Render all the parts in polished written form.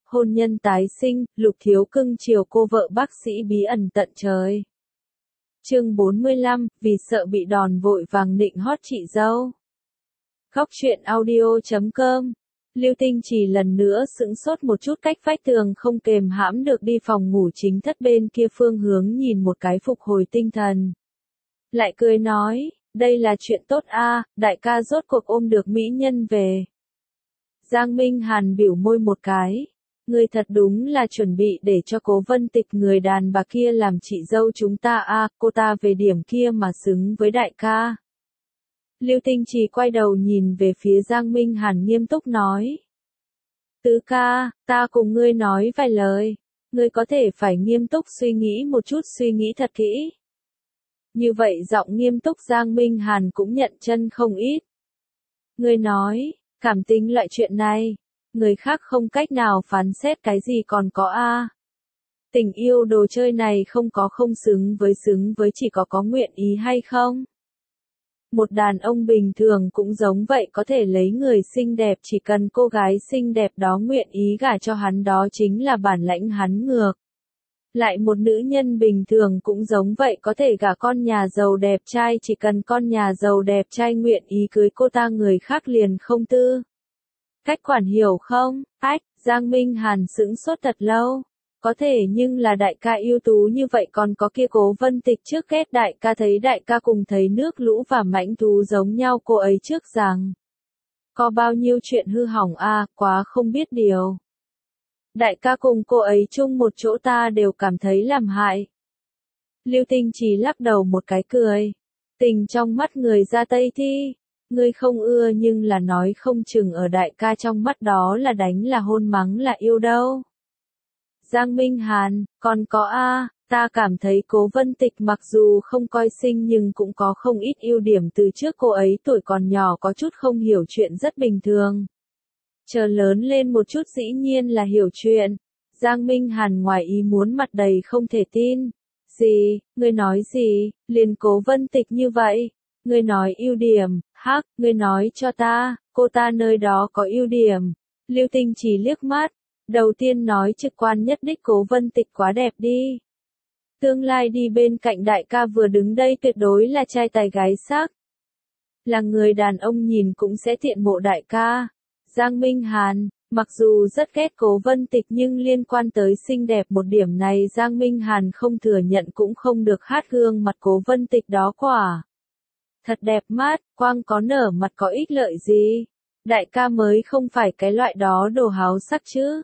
hôn nhân tái sinh, Lục Thiếu cưng chiều cô vợ bác sĩ bí ẩn tận trời. Chương 45, vì sợ bị đòn vội vàng nịnh hót chị dâu. Góc truyện audio.com. Lưu Tinh Trì lần nữa sững sốt một chút, cách vách tường không kềm hãm được đi phòng ngủ chính thất bên kia phương hướng nhìn một cái phục hồi tinh thần. Lại cười nói, đây là chuyện tốt a, đại ca rốt cuộc ôm được mỹ nhân về. Giang Minh Hàn biểu môi một cái. Ngươi thật đúng là chuẩn bị để cho Cố Vân Tịch người đàn bà kia làm chị dâu chúng ta a, cô ta về điểm kia mà xứng với đại ca. Lưu Tinh Trì quay đầu nhìn về phía Giang Minh Hàn nghiêm túc nói. Tứ ca, ta cùng ngươi nói vài lời, ngươi có thể phải nghiêm túc suy nghĩ một chút, suy nghĩ thật kỹ. Như vậy giọng nghiêm túc Giang Minh Hàn cũng nhận chân không ít. Ngươi nói, cảm tình loại chuyện này, người khác không cách nào phán xét cái gì còn có a. Tình yêu đồ chơi này không có không xứng với chỉ có nguyện ý hay không. Một đàn ông bình thường cũng giống vậy, có thể lấy người xinh đẹp, chỉ cần cô gái xinh đẹp đó nguyện ý gả cho hắn đó chính là bản lãnh hắn ngược. Lại một nữ nhân bình thường cũng giống vậy, có thể gả con nhà giàu đẹp trai, chỉ cần con nhà giàu đẹp trai nguyện ý cưới cô ta, người khác liền không tư. Cách quản hiểu không? Ách, Giang Minh Hàn sững sốt thật lâu. Có thể, nhưng là đại ca ưu tú như vậy, còn có kia Cố Vân Tịch trước ghét đại ca, thấy đại ca cùng thấy nước lũ và mãnh thú giống nhau, cô ấy trước rằng có bao nhiêu chuyện hư hỏng a, quá không biết điều. Đại ca cùng cô ấy chung một chỗ ta đều cảm thấy làm hại. Lưu Tinh Trì lắc đầu một cái cười. Tình trong mắt người ra Tây thi. Ngươi không ưa nhưng là nói không chừng ở đại ca trong mắt đó là đánh là hôn mắng là yêu đâu. Giang Minh Hàn, còn có a, ta cảm thấy Cố Vân Tịch mặc dù không coi xinh nhưng cũng có không ít ưu điểm, từ trước cô ấy tuổi còn nhỏ có chút không hiểu chuyện rất bình thường. Chờ lớn lên một chút dĩ nhiên là hiểu chuyện. Giang Minh Hàn ngoài ý muốn, mặt đầy không thể tin. Gì, ngươi nói gì, liền Cố Vân Tịch như vậy? Ngươi nói ưu điểm, hắc, ngươi nói cho ta, cô ta nơi đó có ưu điểm. Lưu Tinh Trì liếc mắt. Đầu tiên nói trực quan nhất đích, Cố Vân Tịch quá đẹp đi. Tương lai đi bên cạnh đại ca vừa đứng đây tuyệt đối là trai tài gái sắc. Là người đàn ông nhìn cũng sẽ tiện mộ đại ca. Giang Minh Hàn, mặc dù rất ghét Cố Vân Tịch nhưng liên quan tới xinh đẹp một điểm này Giang Minh Hàn không thừa nhận cũng không được, hát gương mặt Cố Vân Tịch đó quả thật đẹp mắt, quang có nở mặt có ích lợi gì. Đại ca mới không phải cái loại đó đồ háo sắc chứ.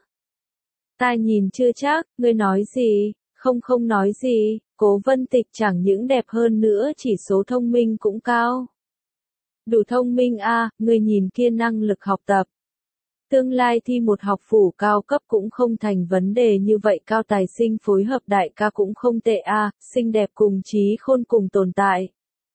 Ta nhìn chưa chắc, ngươi nói gì, không nói gì, Cố Vân Tịch chẳng những đẹp hơn nữa chỉ số thông minh cũng cao. Đủ thông minh a, ngươi nhìn kia năng lực học tập. Tương lai thi một học phủ cao cấp cũng không thành vấn đề, như vậy cao tài sinh phối hợp đại ca cũng không tệ a, xinh đẹp cùng trí khôn cùng tồn tại.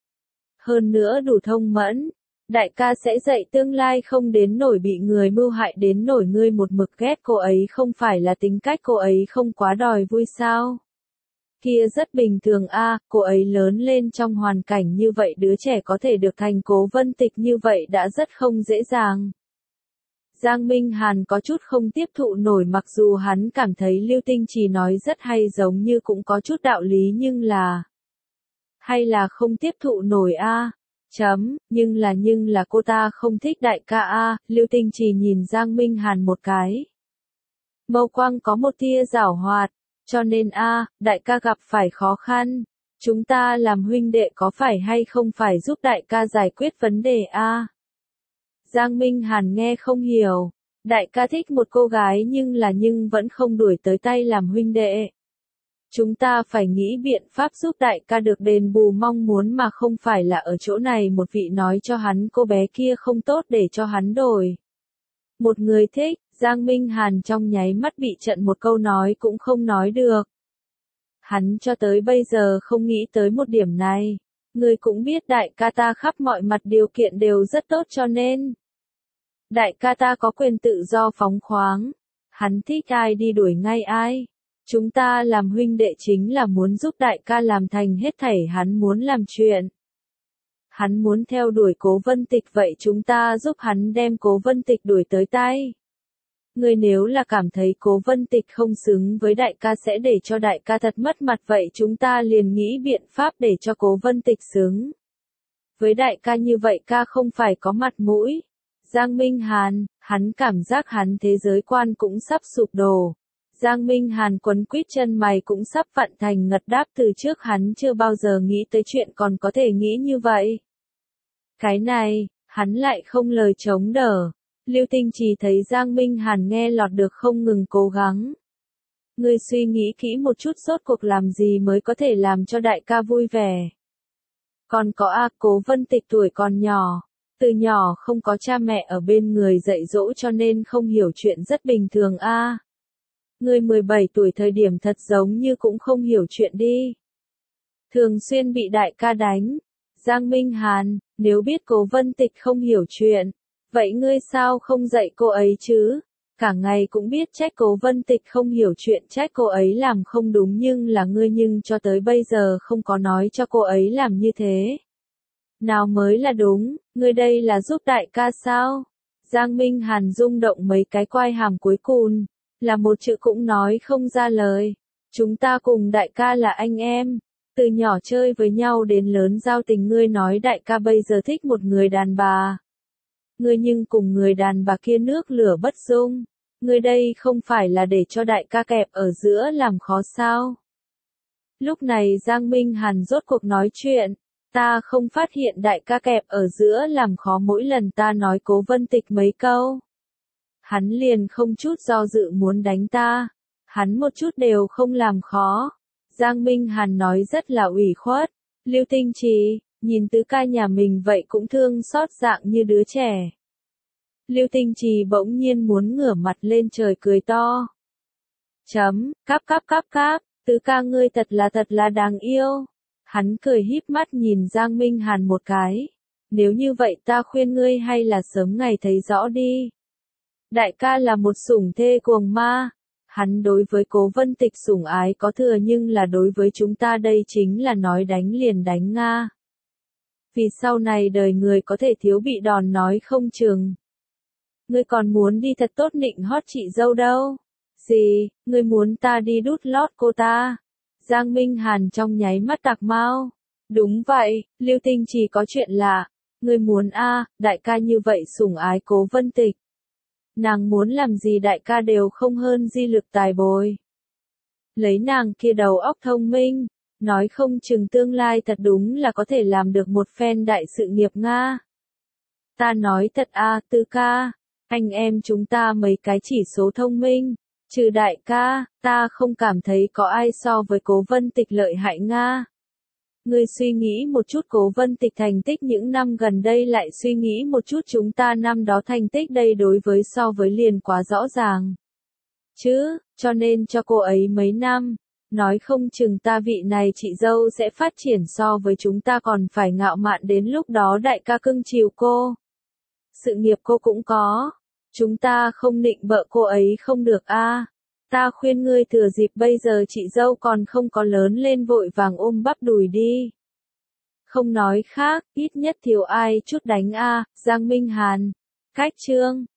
Hơn nữa đủ thông mẫn. Đại ca sẽ dạy tương lai không đến nổi bị người mưu hại đến nổi ngươi một mực ghét cô ấy, không phải là tính cách cô ấy không quá đòi vui sao? Kia rất bình thường a, cô ấy lớn lên trong hoàn cảnh như vậy, đứa trẻ có thể được thành Cố Vân Tịch như vậy đã rất không dễ dàng. Giang Minh Hàn có chút không tiếp thụ nổi, mặc dù hắn cảm thấy Lưu Tinh Trì nói rất hay, giống như cũng có chút đạo lý, nhưng là hay là không tiếp thụ nổi a. Nhưng là cô ta không thích đại ca a. Lưu Tinh Trì nhìn Giang Minh Hàn một cái. Mâu quang có một tia giảo hoạt, cho nên a, đại ca gặp phải khó khăn, chúng ta làm huynh đệ có phải hay không phải giúp đại ca giải quyết vấn đề a. Giang Minh Hàn nghe không hiểu, đại ca thích một cô gái nhưng vẫn không đuổi tới tay làm huynh đệ. Chúng ta phải nghĩ biện pháp giúp đại ca được đền bù mong muốn, mà không phải là ở chỗ này một vị nói cho hắn cô bé kia không tốt để cho hắn đổi. Một người thích, Giang Minh Hàn trong nháy mắt bị trận một câu nói cũng không nói được. Hắn cho tới bây giờ không nghĩ tới một điểm này. Người cũng biết đại ca ta khắp mọi mặt điều kiện đều rất tốt, cho nên đại ca ta có quyền tự do phóng khoáng. Hắn thích ai đi đuổi ngay ai. Chúng ta làm huynh đệ chính là muốn giúp đại ca làm thành hết thảy hắn muốn làm chuyện. Hắn muốn theo đuổi Cố Vân Tịch, vậy chúng ta giúp hắn đem Cố Vân Tịch đuổi tới tay. Ngươi nếu là cảm thấy Cố Vân Tịch không xứng với đại ca sẽ để cho đại ca thật mất mặt vậy chúng ta liền nghĩ biện pháp để cho Cố Vân Tịch xứng. Với đại ca như vậy ca không phải có mặt mũi. Giang Minh Hàn, hắn cảm giác hắn thế giới quan cũng sắp sụp đổ. Giang Minh Hàn quấn quýt chân mày cũng sắp vặn thành ngật đáp từ trước hắn chưa bao giờ nghĩ tới chuyện còn có thể nghĩ như vậy. Cái này, hắn lại không lời chống đỡ. Lưu Tinh Trì thấy Giang Minh Hàn nghe lọt được không ngừng cố gắng. Ngươi suy nghĩ kỹ một chút rốt cuộc làm gì mới có thể làm cho đại ca vui vẻ. Còn có Cố Vân Tịch tuổi còn nhỏ. Từ nhỏ không có cha mẹ ở bên người dạy dỗ cho nên không hiểu chuyện rất bình thường Ngươi 17 tuổi thời điểm thật giống như cũng không hiểu chuyện đi. Thường xuyên bị đại ca đánh. Giang Minh Hàn, nếu biết Cố Vân Tịch không hiểu chuyện, vậy ngươi sao không dạy cô ấy chứ? Cả ngày cũng biết trách Cố Vân Tịch không hiểu chuyện trách cô ấy làm không đúng nhưng cho tới bây giờ không có nói cho cô ấy làm như thế. Nào mới là đúng, ngươi đây là giúp đại ca sao? Giang Minh Hàn rung động mấy cái quai hàm cuối cùng, là một chữ cũng nói không ra lời. Chúng ta cùng đại ca là anh em, từ nhỏ chơi với nhau đến lớn giao tình ngươi nói đại ca bây giờ thích một người đàn bà. Ngươi nhưng cùng người đàn bà kia nước lửa bất dung, ngươi đây không phải là để cho đại ca kẹp ở giữa làm khó sao? Lúc này Giang Minh Hàn rốt cuộc nói chuyện. Ta không phát hiện đại ca kẹp ở giữa làm khó mỗi lần ta nói Cố Vân Tịch mấy câu. Hắn liền không chút do dự muốn đánh ta. Hắn một chút đều không làm khó. Giang Minh Hàn nói rất là ủy khuất. Lưu Tinh Trì, nhìn tứ ca nhà mình vậy cũng thương xót dạng như đứa trẻ. Lưu Tinh Trì bỗng nhiên muốn ngửa mặt lên trời cười to. Cáp, tứ ca ngươi thật là đáng yêu. Hắn cười híp mắt nhìn Giang Minh Hàn một cái. Nếu như vậy ta khuyên ngươi hay là sớm ngày thấy rõ đi. Đại ca là một sủng thê cuồng ma. Hắn đối với Cố Vân Tịch sủng ái có thừa nhưng là đối với chúng ta đây chính là nói đánh liền đánh Nga. Vì sau này đời người có thể thiếu bị đòn nói không chừng. Ngươi còn muốn đi thật tốt nịnh hót chị dâu đâu. Gì, ngươi muốn ta đi đút lót cô ta? Giang Minh Hàn trong nháy mắt tạc mau. Đúng vậy, Lưu Tinh Trì có chuyện lạ. Ngươi muốn đại ca như vậy sủng ái Cố Vân Tịch. Nàng muốn làm gì đại ca đều không hơn di lực tài bồi. Lấy nàng kia đầu óc thông minh, nói không chừng tương lai thật đúng là có thể làm được một phen đại sự nghiệp Nga. Ta nói thật Tư ca, anh em chúng ta mấy cái chỉ số thông minh. Trừ đại ca, ta không cảm thấy có ai so với Cố Vân Tịch lợi hại Nga. Ngươi suy nghĩ một chút Cố Vân Tịch thành tích những năm gần đây lại suy nghĩ một chút chúng ta năm đó thành tích đây đối với so với liền quá rõ ràng. Chứ, cho nên cho cô ấy mấy năm, nói không chừng ta vị này chị dâu sẽ phát triển so với chúng ta còn phải ngạo mạn đến lúc đó đại ca cưng chiều cô. Sự nghiệp cô cũng có. Chúng ta không nịnh bợ cô ấy không được Ta khuyên ngươi thừa dịp bây giờ chị dâu còn không có lớn lên vội vàng ôm bắp đùi đi. Không nói khác, ít nhất thiếu ai chút đánh Giang Minh Hàn. Cách chương.